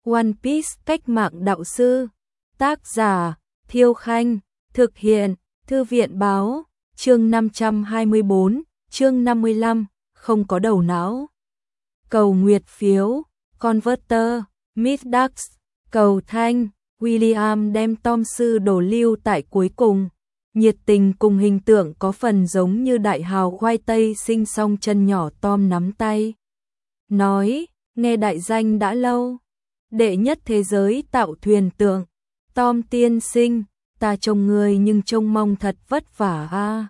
One Piece cách mạng đạo sư. Tác giả Thiêu Khanh. Thực hiện Thư viện báo. Chương 524, chương 55, không có đầu não. Cầu nguyệt phiếu, Converter, Midax, cầu thanh. William đem Tom sư đồ lưu tại cuối cùng. Nhiệt tình cùng hình tượng có phần giống như đại hào khoai tây sinh song chân nhỏ Tom nắm tay. Nói, nghe đại danh đã lâu. Đệ nhất thế giới tạo thuyền tượng. Tom tiên sinh, ta trông người nhưng trông mong thật vất vả a.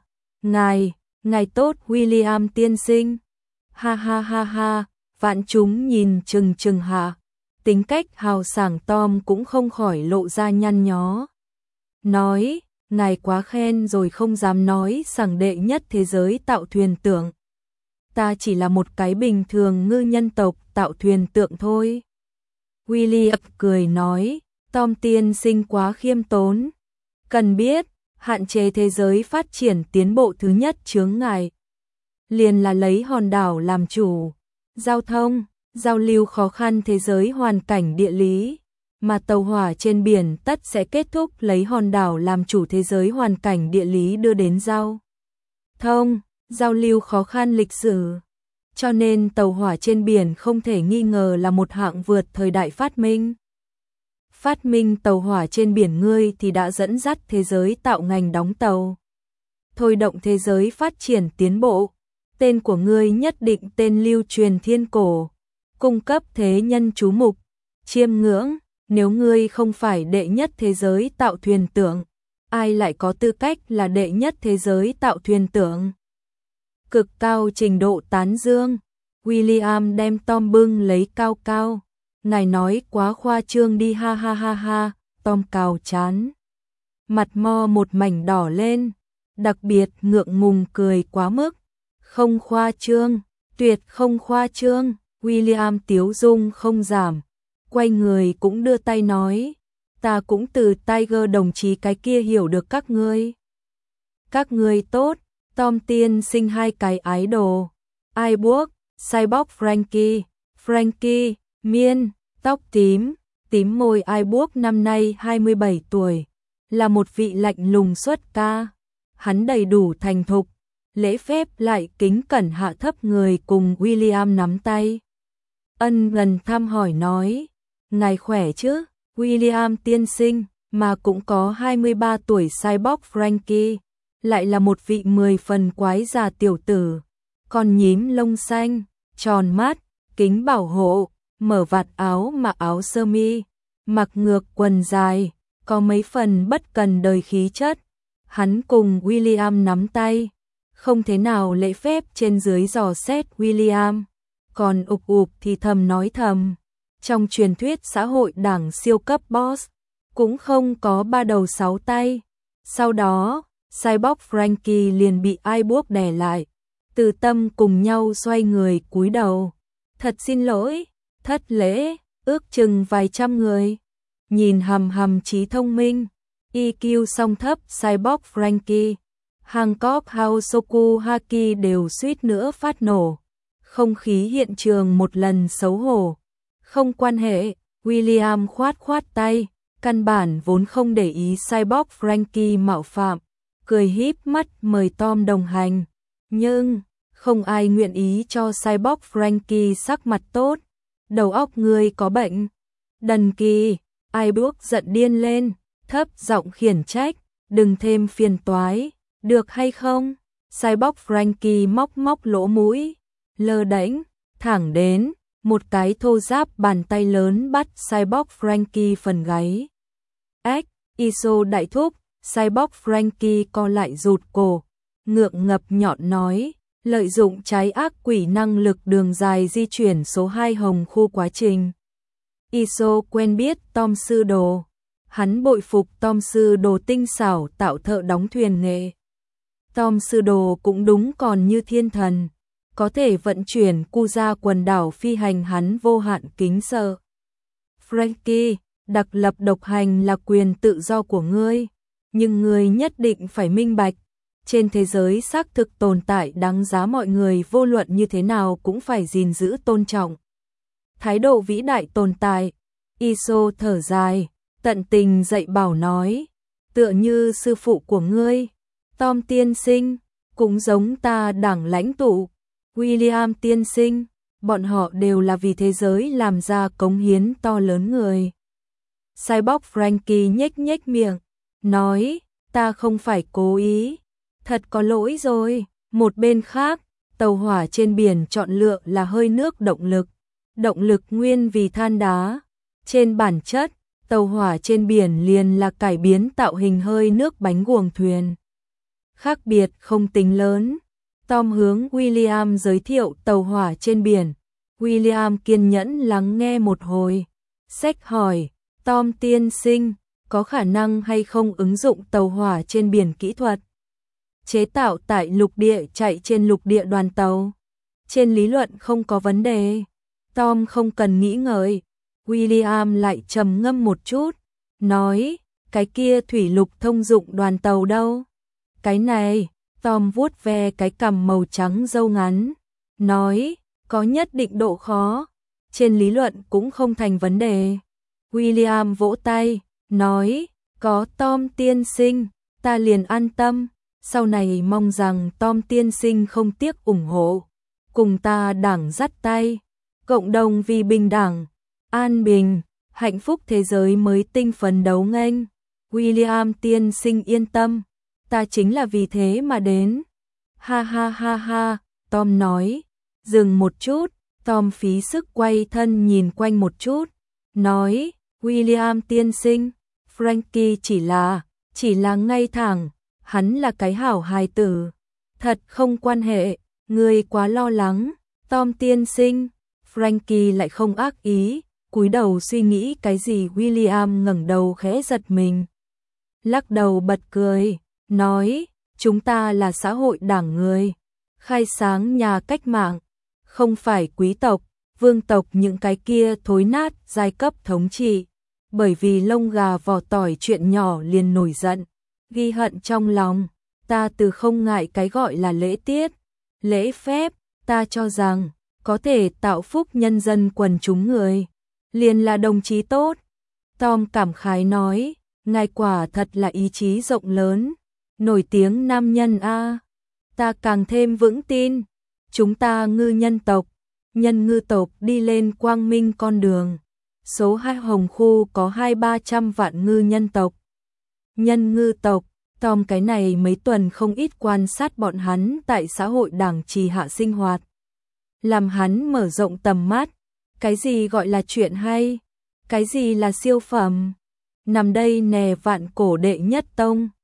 Ngài tốt William tiên sinh. Ha ha ha ha, vạn chúng nhìn chừng hạ. Tính cách hào sảng Tom cũng không khỏi lộ ra nhăn nhó. Nói, ngài quá khen rồi không dám nói rằng đệ nhất thế giới tạo thuyền tượng. Ta chỉ là một cái bình thường ngư nhân tộc tạo thuyền tượng thôi. William cười nói, Tom tiên sinh quá khiêm tốn. Cần biết, hạn chế thế giới phát triển tiến bộ thứ nhất chướng ngại liền là lấy hòn đảo làm chủ. Giao thông, giao lưu khó khăn thế giới hoàn cảnh địa lý, mà tàu hỏa trên biển tất sẽ kết thúc lấy hòn đảo làm chủ thế giới hoàn cảnh địa lý đưa đến giao thông, giao lưu khó khăn lịch sử. Cho nên tàu hỏa trên biển không thể nghi ngờ là một hạng vượt thời đại phát minh. Phát minh tàu hỏa trên biển ngươi thì đã dẫn dắt thế giới tạo ngành đóng tàu. Thôi động thế giới phát triển tiến bộ. Tên của ngươi nhất định tên lưu truyền thiên cổ. Cung cấp thế nhân chú mục, chiêm ngưỡng. Nếu ngươi không phải đệ nhất thế giới tạo thuyền tượng, ai lại có tư cách là đệ nhất thế giới tạo thuyền tượng? Cực cao trình độ tán dương. William đem Tom bưng lấy cao cao. Ngài nói quá khoa trương đi ha ha ha ha. Tom cào chán. Mặt mo một mảnh đỏ lên. Đặc biệt ngượng ngùng cười quá mức. Không khoa trương, tuyệt không khoa trương. William tiếu dung không giảm. Quay người cũng đưa tay nói. Ta cũng từ Tiger đồng chí cái kia hiểu được các ngươi. Các ngươi tốt. Tom tiên sinh hai cái idol. Ibuok, Cyborg Frankie, Miên, tóc tím môi Ibuok năm nay 27 tuổi. Là một vị lạnh lùng xuất ca. Hắn đầy đủ thành thục. Lễ phép lại kính cẩn hạ thấp người cùng William nắm tay. Ân gần thăm hỏi nói. Ngài khỏe chứ, William tiên sinh, mà cũng có 23 tuổi Cyborg Frankie. Lại là một vị 10 phần quái già tiểu tử. Con nhím lông xanh, tròn mắt, kính bảo hộ, mở vạt áo mặc áo sơ mi, mặc ngược quần dài, có mấy phần bất cần đời khí chất. Hắn cùng William nắm tay. Không thế nào lễ phép trên dưới dò xét William, còn ụp thì thầm nói thầm. Trong truyền thuyết xã hội đảng siêu cấp boss, cũng không có ba đầu sáu tay. Sau đó, Cyborg Frankie liền bị Ibuok đè lại. Từ tâm cùng nhau xoay người cúi đầu. Thật xin lỗi, thất lễ, ước chừng vài trăm người. Nhìn hầm trí thông minh, EQ song thấp Cyborg Frankie. Hancock Hosoku Haki đều suýt nữa phát nổ. Không khí hiện trường một lần xấu hổ. Không quan hệ, William khoát tay, căn bản vốn không để ý Cyborg Frankie mạo phạm, cười híp mắt mời Tom đồng hành. Nhưng, không ai nguyện ý cho Cyborg Frankie sắc mặt tốt. Đầu óc ngươi có bệnh. Đần kỳ, Ibuok giận điên lên, thấp giọng khiển trách, đừng thêm phiền toái. Được hay không? Cyborg Frankie móc lỗ mũi, lơ đễnh, thẳng đến, một cái thô ráp bàn tay lớn bắt Cyborg Frankie phần gáy. Iso đại thúc, Cyborg Frankie co lại rụt cổ, ngượng ngập nhọn nói, lợi dụng trái ác quỷ năng lực đường dài di chuyển số 2 hồng khu quá trình. Iso quen biết Tom sư đồ. Hắn bội phục Tom sư đồ tinh xảo tạo thợ đóng thuyền nghệ. Tom sư đồ cũng đúng còn như thiên thần, có thể vận chuyển cu ra quần đảo phi hành hắn vô hạn kính sợ. Frankie, đặc lập độc hành là quyền tự do của ngươi, nhưng ngươi nhất định phải minh bạch, trên thế giới xác thực tồn tại đáng giá mọi người vô luận như thế nào cũng phải gìn giữ tôn trọng. Thái độ vĩ đại tồn tại, Iso thở dài, tận tình dạy bảo nói, tựa như sư phụ của ngươi, Tom tiên sinh, cũng giống ta đảng lãnh tụ, William tiên sinh, bọn họ đều là vì thế giới làm ra cống hiến to lớn người. Cyborg Frankie nhếch nhếch miệng, nói, ta không phải cố ý, thật có lỗi rồi. Một bên khác, tàu hỏa trên biển chọn lựa là hơi nước động lực nguyên vì than đá. Trên bản chất, tàu hỏa trên biển liền là cải biến tạo hình hơi nước bánh guồng thuyền. Khác biệt không tính lớn. Tom hướng William giới thiệu tàu hỏa trên biển. William kiên nhẫn lắng nghe một hồi. Sách hỏi, Tom tiên sinh, có khả năng hay không ứng dụng tàu hỏa trên biển kỹ thuật? Chế tạo tại lục địa chạy trên lục địa đoàn tàu. Trên lý luận không có vấn đề. Tom không cần nghĩ ngợi. William lại trầm ngâm một chút. Nói, cái kia thủy lục thông dụng đoàn tàu đâu? Cái này, Tom vuốt ve cái cằm màu trắng râu ngắn. Nói, có nhất định độ khó. Trên lý luận cũng không thành vấn đề. William vỗ tay, nói, có Tom tiên sinh, ta liền an tâm. Sau này mong rằng Tom tiên sinh không tiếc ủng hộ. Cùng ta đảng dắt tay, cộng đồng vì bình đẳng, an bình, hạnh phúc thế giới mới tinh phấn đấu nghênh. William tiên sinh yên tâm, ta chính là vì thế mà đến. Ha ha ha ha, Tom nói. Dừng một chút, Tom phí sức quay thân nhìn quanh một chút. Nói, William tiên sinh, Frankie chỉ là ngay thẳng. Hắn là cái hảo hài tử. Thật không quan hệ, ngươi quá lo lắng. Tom tiên sinh, Frankie lại không ác ý, cúi đầu suy nghĩ cái gì. William ngẩng đầu khẽ giật mình. Lắc đầu bật cười, nói, chúng ta là xã hội đảng người, khai sáng nhà cách mạng, không phải quý tộc, vương tộc những cái kia thối nát giai cấp thống trị. Bởi vì lông gà vỏ tỏi chuyện nhỏ liền nổi giận, ghi hận trong lòng, ta từ không ngại cái gọi là lễ tiết, lễ phép, ta cho rằng có thể tạo phúc nhân dân quần chúng người, liền là đồng chí tốt. Tom cảm khái nói, ngài quả thật là ý chí rộng lớn, nổi tiếng nam nhân a. Ta càng thêm vững tin, chúng ta ngư nhân tộc, nhân ngư tộc đi lên quang minh con đường. Số 2 Hồng Khu có 200-300 vạn ngư nhân tộc. Nhân ngư tộc, Tom cái này mấy tuần không ít quan sát bọn hắn tại xã hội đảng trì hạ sinh hoạt. Làm hắn mở rộng tầm mắt, cái gì gọi là chuyện hay, cái gì là siêu phẩm. Nằm đây nè vạn cổ đệ nhất tông,